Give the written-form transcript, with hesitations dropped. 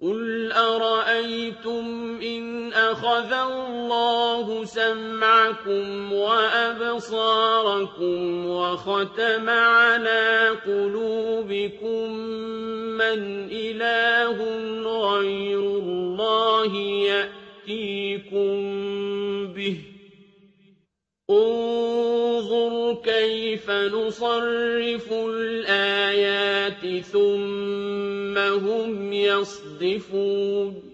قُلْ أَرَأَيْتُمْ إِنْ أَخَذَ اللَّهُ سَمْعَكُمْ وَأَبْصَارَكُمْ وَخَتَمَ عَلَىٰ قُلُوبِكُم مَّنْ إِلَٰهٌ غَيْرُ اللَّهِ يَأْتِيكُم بِهِ ۗ انظُرْ كَيْفَ نُصَرِّفُ الْآيَاتِ ثُمَّ هُمْ يَصْدِفُونَ